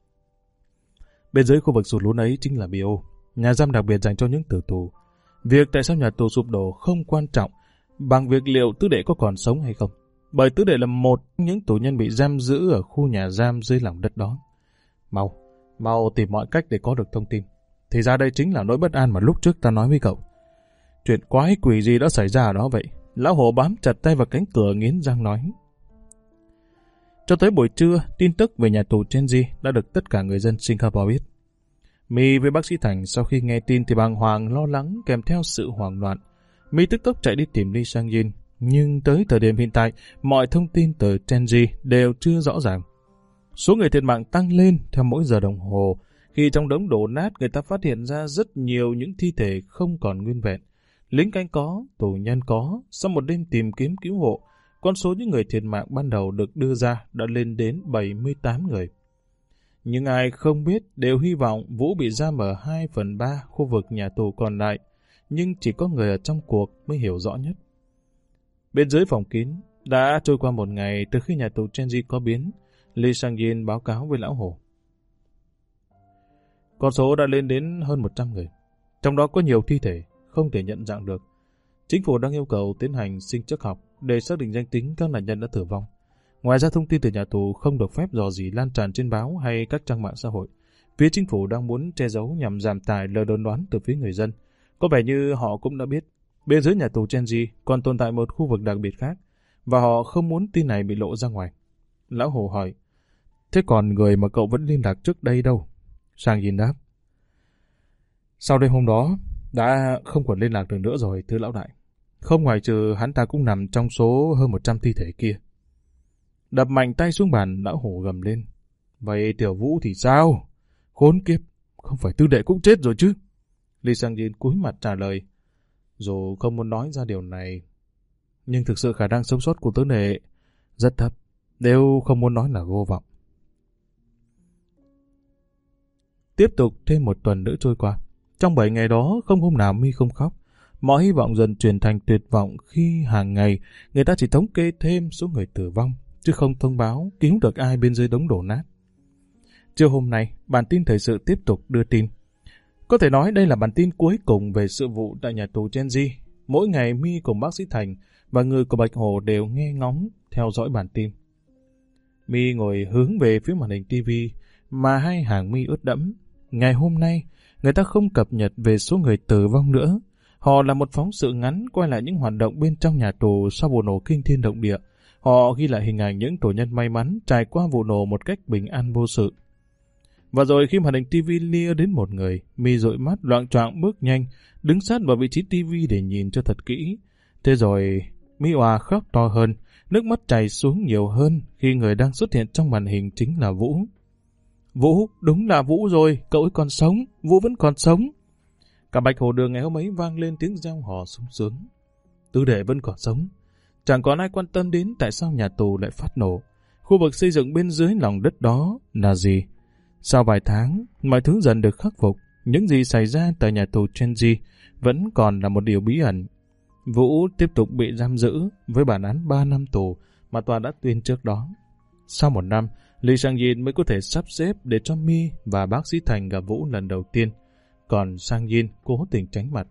S1: bên dưới khu vực sụt lún ấy chính là Bio, nhà giam đặc biệt dành cho những tử tù. Việc tại sao nhà tù sụp đổ không quan trọng bằng việc liệu tứ đệ có còn sống hay không. Bởi tứ đệ là một trong những tù nhân bị giam giữ ở khu nhà giam dưới lòng đất đó. Mau, mau tìm mọi cách để có được thông tin. Thì ra đây chính là nỗi bất an mà lúc trước ta nói với cậu. Chuyện quái quỷ gì đã xảy ra ở đó vậy? Lão Hồ bám chặt tay vào cánh cửa nghiến răng nói. Cho tới buổi trưa, tin tức về nhà tù Chenji đã được tất cả người dân Singapore biết. My với bác sĩ Thành sau khi nghe tin thì bàng hoàng lo lắng kèm theo sự hoảng loạn. My tức tốc chạy đi tìm Lee Sang-yin, nhưng tới thời điểm hiện tại, mọi thông tin từ Chenji đều chưa rõ ràng. Số người thiệt mạng tăng lên theo mỗi giờ đồng hồ, khi trong đống đổ nát người ta phát hiện ra rất nhiều những thi thể không còn nguyên vẹn. Lính canh có, tù nhân có, sau một đêm tìm kiếm cứu hộ, con số những người thiệt mạng ban đầu được đưa ra đã lên đến bảy mươi tám người. Nhưng ai không biết đều hy vọng Vũ bị giam ở hai phần ba khu vực nhà tù còn lại, nhưng chỉ có người ở trong cuộc mới hiểu rõ nhất. Bên dưới phòng kín, đã trôi qua một ngày từ khi nhà tù Chenji có biến, Lee Sang-yin báo cáo với Lão Hồ. Con số đã lên đến hơn một trăm người, trong đó có nhiều thi thể, không thể nhận dạng được. Chính phủ đang yêu cầu tiến hành sinh trắc học để xác định danh tính các nạn nhân đã tử vong. Ngoài ra, thông tin từ nhà tù không được phép dò dỉ lan tràn trên báo hay các trang mạng xã hội. Phía chính phủ đang muốn che giấu nhằm giảm tải lời đồn đoán từ phía người dân. Có vẻ như họ cũng đã biết, bên dưới nhà tù Chenji còn tồn tại một khu vực đặc biệt khác, và họ không muốn tin này bị lộ ra ngoài. Lão Hồ hỏi, thế còn người mà cậu vẫn liên lạc trước đây đâu? Sang Yin đáp, sau đêm hôm đó, đã không còn liên lạc được nữa rồi, thưa lão đại. Không ngoài trừ hắn ta cũng nằm trong số hơn một trăm thi thể kia. Đập mạnh tay xuống bàn, lão Hổ gầm lên. Vậy Tiểu Vũ thì sao? Khốn kiếp, không phải tư đệ cũng chết rồi chứ? Lee Sang Yin cúi mặt trả lời. Dù không muốn nói ra điều này, nhưng thực sự khả năng sống sót của tứ đệ rất thấp, nếu không muốn nói là vô vọng. Tiếp tục thêm một tuần nữa trôi qua. Trong bảy ngày đó, không hôm nào Mi không khóc. Mọi hy vọng dần chuyển thành tuyệt vọng khi hàng ngày người ta chỉ thống kê thêm số người tử vong, chứ không thông báo cứu được ai bên dưới đống đổ nát. Trưa hôm nay, bản tin thời sự tiếp tục đưa tin. Có thể nói đây là bản tin cuối cùng về sự vụ tại nhà tù Chenji. Mỗi ngày Mi cùng bác sĩ Thành và người của Bạch Hổ đều nghe ngóng theo dõi bản tin. Mi ngồi hướng về phía màn hình tivi mà hai hàng mi ướt đẫm. Ngày hôm nay, người ta không cập nhật về số người tử vong nữa. Họ là một phóng sự ngắn quay lại những hoạt động bên trong nhà tù sau vụ nổ kinh thiên động địa. Họ ghi lại hình ảnh những tù nhân may mắn trải qua vụ nổ một cách bình an vô sự. Và rồi khi màn hình tivi lia đến một người, Mi dụi mắt loạng choạng bước nhanh, đứng sát vào vị trí tivi để nhìn cho thật kỹ. Thế rồi, Mi òa khóc to hơn, nước mắt chảy xuống nhiều hơn khi người đang xuất hiện trong màn hình chính là Vũ. Vũ, đúng là Vũ rồi, cậu ấy còn sống, Vũ vẫn còn sống. Cả Bạch Hồ Đường ngày hôm ấy vang lên tiếng reo hò sung sướng. Tứ đệ vẫn còn sống. Chẳng còn ai quan tâm đến tại sao nhà tù lại phát nổ. Khu vực xây dựng bên dưới lòng đất đó là gì? Sau vài tháng, mọi thứ dần được khắc phục. Những gì xảy ra tại nhà tù Chenji vẫn còn là một điều bí ẩn. Vũ tiếp tục bị giam giữ với bản án ba năm tù mà tòa đã tuyên trước đó. Sau một năm, Lee Sang Yin mới có thể sắp xếp để cho Mi và bác sĩ Thành gặp Vũ lần đầu tiên. Còn Sang Yin cố tình tránh mặt.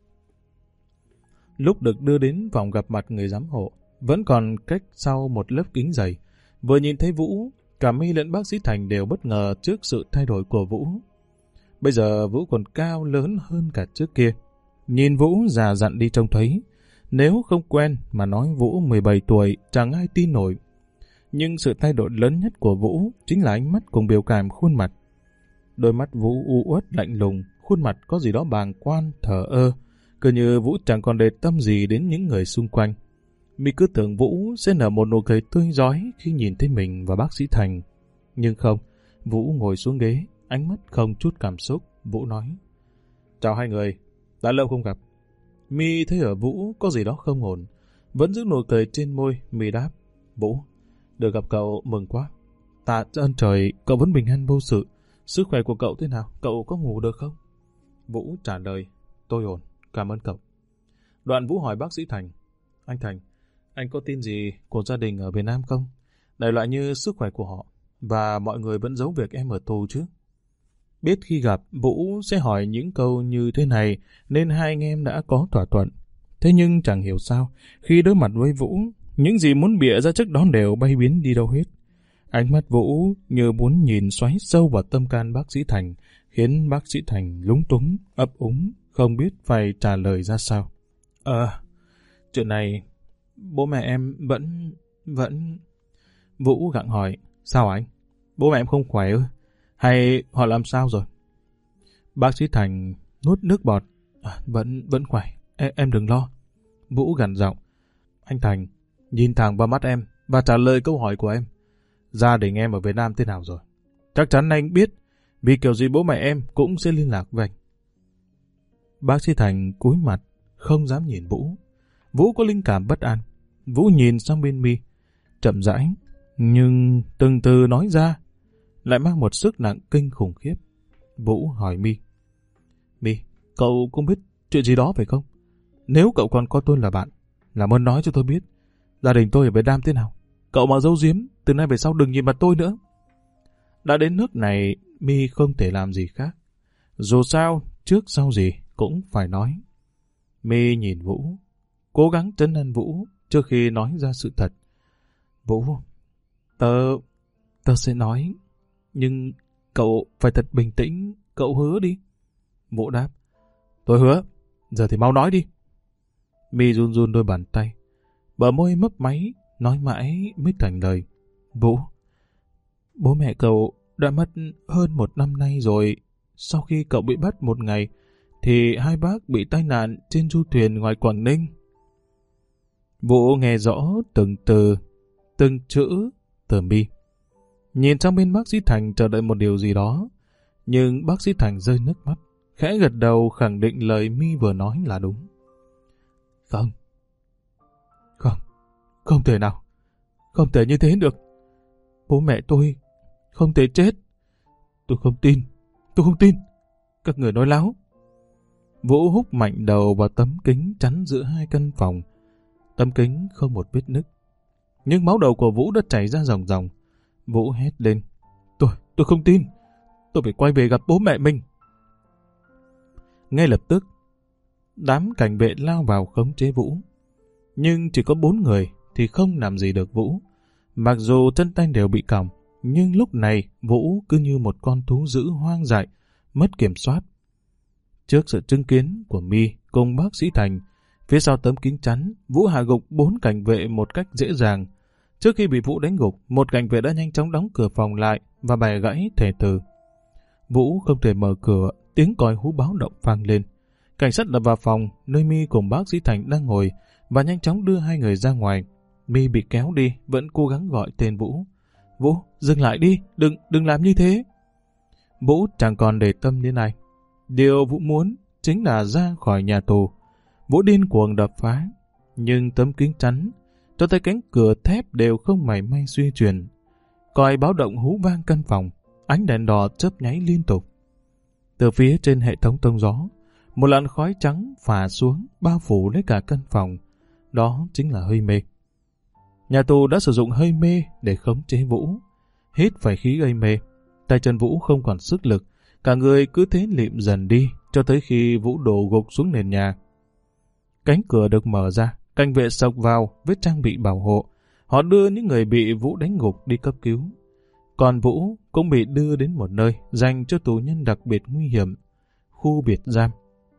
S1: Lúc được đưa đến phòng gặp mặt người giám hộ, vẫn còn cách sau một lớp kính dày. Vừa nhìn thấy Vũ, cả Mi lẫn bác sĩ Thành đều bất ngờ trước sự thay đổi của Vũ. Bây giờ Vũ còn cao lớn hơn cả trước kia. Nhìn Vũ già dặn đi trông thấy. Nếu không quen mà nói Vũ mười bảy tuổi chẳng ai tin nổi. Nhưng sự thay đổi lớn nhất của Vũ chính là ánh mắt cùng biểu cảm khuôn mặt. Đôi mắt Vũ u uất lạnh lùng, khuôn mặt có gì đó bàng quan, thờ ơ, cứ như Vũ chẳng còn để tâm gì đến những người xung quanh. Mi cứ tưởng Vũ sẽ nở một nụ cười tươi rói khi nhìn thấy mình và bác sĩ Thành. Nhưng không, Vũ ngồi xuống ghế, ánh mắt không chút cảm xúc. Vũ nói, chào hai người, đã lâu không gặp. Mi thấy ở Vũ có gì đó không ổn, vẫn giữ nụ cười trên môi. Mi đáp, Vũ, được gặp cậu mừng quá. Tạ ơn trời, cậu vẫn bình an vô sự. Sức khỏe của cậu thế nào? Cậu có ngủ được không? Vũ trả lời, tôi ổn, cảm ơn cậu. Đoạn Vũ hỏi bác sĩ Thành, anh Thành, anh có tin gì của gia đình ở Việt Nam không? Đại loại như sức khỏe của họ, và mọi người vẫn giấu việc em ở tù chứ? Biết khi gặp, Vũ sẽ hỏi những câu như thế này, nên hai anh em đã có thỏa thuận. Thế nhưng chẳng hiểu sao, khi đối mặt với Vũ, những gì muốn bịa ra trước đó đều bay biến đi đâu hết. Ánh mắt Vũ như muốn nhìn xoáy sâu vào tâm can bác sĩ Thành, khiến bác sĩ Thành lúng túng, ấp úng, không biết phải trả lời ra sao. Ờ, chuyện này, bố mẹ em vẫn... vẫn... Vũ gặng hỏi, sao anh? Bố mẹ em không khỏe ư? Hay họ làm sao rồi? Bác sĩ Thành nuốt nước bọt, à, vẫn vẫn khỏe, em, em đừng lo. Vũ gằn giọng, anh Thành, nhìn thẳng vào mắt em và trả lời câu hỏi của em. Gia đình em ở Việt Nam thế nào rồi? Chắc chắn anh biết, vì kiểu gì bố mẹ em cũng sẽ liên lạc với anh. Bác sĩ Thành cúi mặt, không dám nhìn Vũ. Vũ có linh cảm bất an. Vũ nhìn sang bên Mi, chậm rãi, nhưng từng từ nói ra lại mang một sức nặng kinh khủng khiếp. Vũ hỏi Mi, Mi, cậu cũng biết chuyện gì đó phải không? Nếu cậu còn có tôi là bạn, làm ơn nói cho tôi biết, gia đình tôi ở Việt Nam thế nào? Cậu mà giấu giếm, từ nay về sau đừng nhìn mặt tôi nữa. Đã đến nước này, Mi không thể làm gì khác. Dù sao, trước sau gì cũng phải nói. Mi nhìn Vũ, cố gắng trấn an Vũ trước khi nói ra sự thật. Vũ, Tớ... Tớ sẽ nói. Nhưng cậu phải thật bình tĩnh. Cậu hứa đi. Vũ đáp. Tôi hứa. Giờ thì mau nói đi. My run run đôi bàn tay. Bờ môi mấp máy. Nói mãi mới thành lời. Vũ, bố mẹ cậu đã mất hơn một năm nay rồi. Sau khi cậu bị bắt một ngày, thì hai bác bị tai nạn trên du thuyền ngoài Quảng Ninh. Vũ nghe rõ từng từ, từng chữ từ My. Nhìn sang bên bác sĩ Thành chờ đợi một điều gì đó, nhưng bác sĩ Thành rơi nước mắt, khẽ gật đầu khẳng định lời My vừa nói là đúng. Không, không, không thể nào, không thể như thế được. Bố mẹ tôi không thể chết. Tôi không tin, tôi không tin. Các người nói láo. Vũ húc mạnh đầu vào tấm kính chắn giữa hai căn phòng. Tấm kính không một vết nứt, nhưng máu đầu của Vũ đã chảy ra ròng ròng. Vũ hét lên. Tôi, tôi không tin. Tôi phải quay về gặp bố mẹ mình. Ngay lập tức, đám cảnh vệ lao vào khống chế Vũ. Nhưng chỉ có bốn người thì không làm gì được Vũ. Mặc dù chân tay đều bị còng, nhưng lúc này Vũ cứ như một con thú dữ hoang dại, mất kiểm soát. Trước sự chứng kiến của My cùng bác sĩ Thành, phía sau tấm kính chắn, Vũ hạ gục bốn cảnh vệ một cách dễ dàng. Trước khi bị Vũ đánh gục, một cảnh vệ đã nhanh chóng đóng cửa phòng lại và bẻ gãy thề từ. Vũ không thể mở cửa, tiếng còi hú báo động vang lên. Cảnh sát đập vào phòng nơi My cùng bác sĩ Thành đang ngồi và nhanh chóng đưa hai người ra ngoài. My bị kéo đi, vẫn cố gắng gọi tên Vũ. Vũ, dừng lại đi, đừng, đừng làm như thế. Vũ chẳng còn để tâm đến ai. Điều Vũ muốn chính là ra khỏi nhà tù. Vũ điên cuồng đập phá, nhưng tấm kính chắn cho tới cánh cửa thép đều không mảy may suy chuyển. Còi báo động hú vang căn phòng, ánh đèn đỏ chớp nháy liên tục. Từ phía trên hệ thống thông gió, một làn khói trắng phả xuống bao phủ lấy cả căn phòng. Đó chính là hơi mê. Nhà tù đã sử dụng hơi mê để khống chế Vũ. Hít phải khí gây mê, tay chân Vũ không còn sức lực, cả người cứ thế lịm dần đi cho tới khi Vũ đổ gục xuống nền nhà. Cánh cửa được mở ra, cảnh vệ xộc vào với trang bị bảo hộ. Họ đưa những người bị Vũ đánh gục đi cấp cứu. Còn Vũ cũng bị đưa đến một nơi dành cho tù nhân đặc biệt nguy hiểm, khu biệt giam.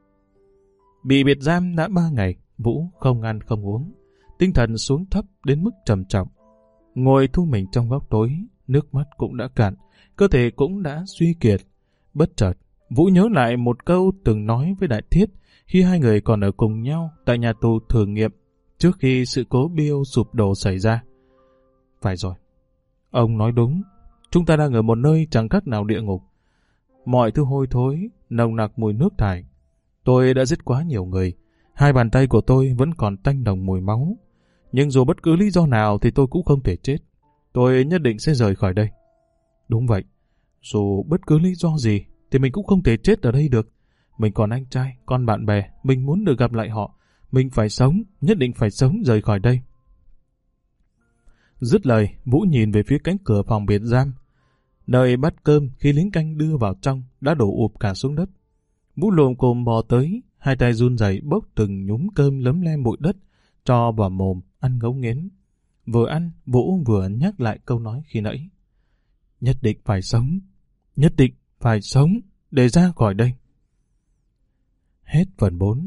S1: Bị biệt giam đã ba ngày, Vũ không ăn không uống, tinh thần xuống thấp đến mức trầm trọng. Ngồi thu mình trong góc tối, nước mắt cũng đã cạn, cơ thể cũng đã suy kiệt. Bất chợt, Vũ nhớ lại một câu từng nói với Đại Thiết khi hai người còn ở cùng nhau tại nhà tù thử nghiệm trước khi sự cố Bill sụp đổ xảy ra. Phải rồi, ông nói đúng, chúng ta đang ở một nơi chẳng khác nào địa ngục. Mọi thứ hôi thối, nồng nặc mùi nước thải. Tôi đã giết quá nhiều người, hai bàn tay của tôi vẫn còn tanh nồng mùi máu. Nhưng dù bất cứ lý do nào thì tôi cũng không thể chết. Tôi nhất định sẽ rời khỏi đây. Đúng vậy, dù bất cứ lý do gì thì mình cũng không thể chết ở đây được. Mình còn anh trai, còn bạn bè, mình muốn được gặp lại họ. Mình phải sống, nhất định phải sống rời khỏi đây. Dứt lời, Vũ nhìn về phía cánh cửa phòng biệt giam. Nơi bát cơm khi lính canh đưa vào trong đã đổ ụp cả xuống đất. Vũ lồm cồm bò tới, hai tay run rẩy bốc từng nhúm cơm lấm lem bụi đất, cho vào mồm, ăn ngấu nghiến. Vừa ăn, Vũ vừa nhắc lại câu nói khi nãy. Nhất định phải sống, nhất định phải sống để ra khỏi đây. Hết phần bốn.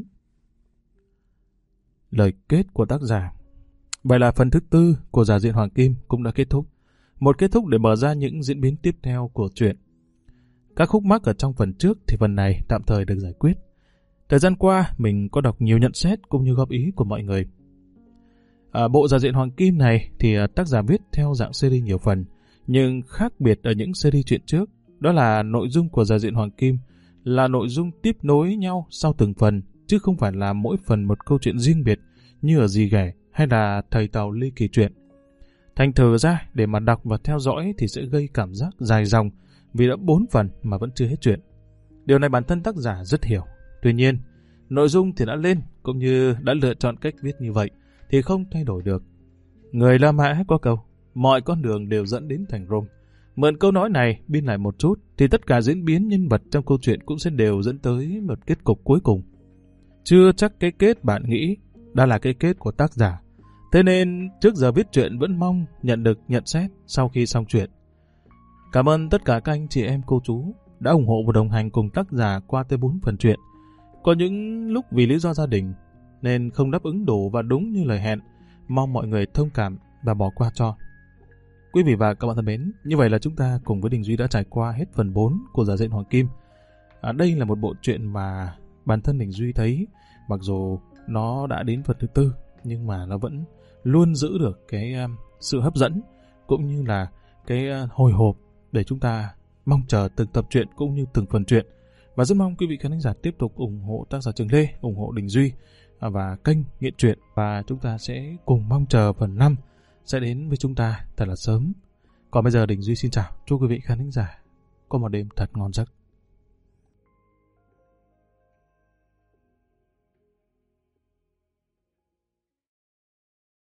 S1: Lời kết của tác giả. Vậy là phần thứ tư của Giả Diện Hoàng Kim cũng đã kết thúc. Một kết thúc để mở ra những diễn biến tiếp theo của truyện. Các khúc mắc ở trong phần trước thì phần này tạm thời được giải quyết. Thời gian qua, mình có đọc nhiều nhận xét cũng như góp ý của mọi người. À, bộ Giả Diện Hoàng Kim này thì tác giả viết theo dạng series nhiều phần, nhưng khác biệt ở những series truyện trước, đó là nội dung của Giả Diện Hoàng Kim là nội dung tiếp nối nhau sau từng phần, chứ không phải là mỗi phần một câu chuyện riêng biệt như ở Dì Ghẻ hay là Thầy Tàu Ly Kỳ Truyện. Thành thử ra, để mà đọc và theo dõi thì sẽ gây cảm giác dài dòng vì đã bốn phần mà vẫn chưa hết chuyện. Điều này bản thân tác giả rất hiểu. Tuy nhiên, nội dung thì đã lên, cũng như đã lựa chọn cách viết như vậy, thì không thay đổi được. Người La Mã có câu, mọi con đường đều dẫn đến thành Rome. Mượn câu nói này, biên lại một chút, thì tất cả diễn biến nhân vật trong câu chuyện cũng sẽ đều dẫn tới một kết cục cuối cùng. Chưa chắc cái kết bạn nghĩ đã là cái kết của tác giả, Thế nên trước giờ viết truyện vẫn mong nhận được nhận xét sau khi xong truyện. Cảm ơn tất cả các anh chị em cô chú đã ủng hộ và đồng hành cùng tác giả qua tới bốn phần truyện. Có những lúc vì lý do gia đình nên không đáp ứng đủ và đúng như lời hẹn, mong mọi người thông cảm và bỏ qua cho. Quý vị và các bạn thân mến, như vậy là chúng ta cùng với Đình Duy đã trải qua hết phần bốn của Giả Diện Hoàng Kim. À, đây là một bộ truyện mà bản thân Đình Duy thấy mặc dù nó đã đến phần thứ tư nhưng mà nó vẫn luôn giữ được cái um, sự hấp dẫn cũng như là cái uh, hồi hộp để chúng ta mong chờ từng tập truyện cũng như từng phần truyện. Và rất mong quý vị khán giả tiếp tục ủng hộ tác giả Trường Lê, ủng hộ Đình Duy và kênh Nghiện Truyện, và chúng ta sẽ cùng mong chờ phần năm sẽ đến với chúng ta thật là sớm. Còn bây giờ Đình Duy xin chào, chúc quý vị khán giả có một đêm thật ngon giấc.